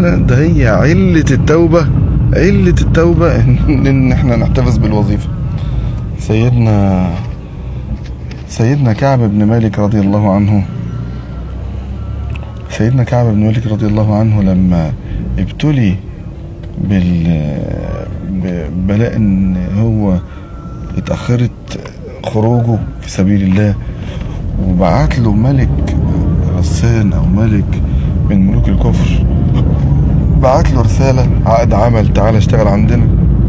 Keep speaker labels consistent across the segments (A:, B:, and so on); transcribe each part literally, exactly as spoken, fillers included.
A: لا لا، ده هي علة التوبة، علة التوبة ان احنا نحتفظ بالوظيفة. سيدنا سيدنا كعب بن مالك رضي الله عنه سيدنا كعب بن مالك رضي الله عنه لما ابتلي بالبلاء ان هو اتأخرت خروجه في سبيل الله، وبعت له ملك غسان او ملك من ملوك الكفر، بعت له رسالة عقد عمل، تعالى اشتغل عندنا.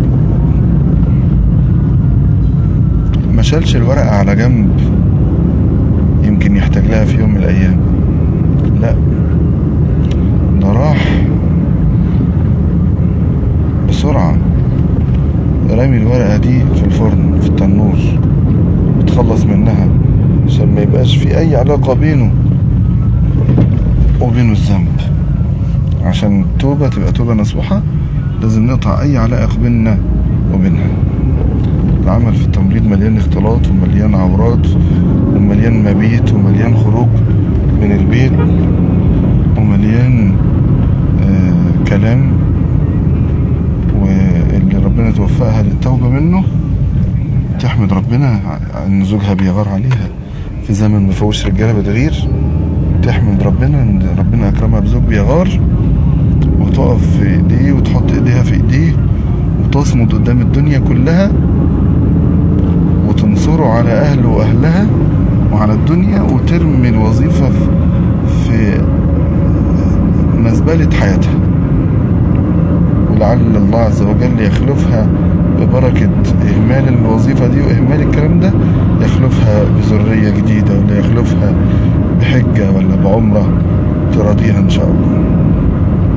A: ما شالش الورقة على جنب يمكن يحتاج لها في يوم من الايام، لا ده راح بسرعة رمي الورقة دي في الفرن في التنور، اتخلص منها عشان ما يبقاش في اي علاقة بينه وبينه الذنب. عشان التوبة تبقى توبة نصوحة لازم نقطع اي علاقة بيننا وبينها. العمل في التمريض مليان اختلاط ومليان عورات ومليان مبيت ومليان خروج من البيت ومليان آه كلام، واللي ربنا توفقها للتوبة منه تحمد ربنا ان زوجها بيغار عليها في زمن مفوش رجالة بتغير، تحمد ربنا ان ربنا اكرمها بزوج بيغار، وتقف في ايديه وتحط ايديها في ايديه وتصمد قدام الدنيا كلها وتنصره على اهله واهلها وعلى الدنيا، وترمي الوظيفة في مزبلة حياتها، ولعل الله عز وجل يخلفها ببركة إهمال الوظيفة دي وإهمال الكلام ده، يخلفها بذرية جديدة، ولا يخلفها بحجة ولا بعمرة تراضيها إن شاء الله.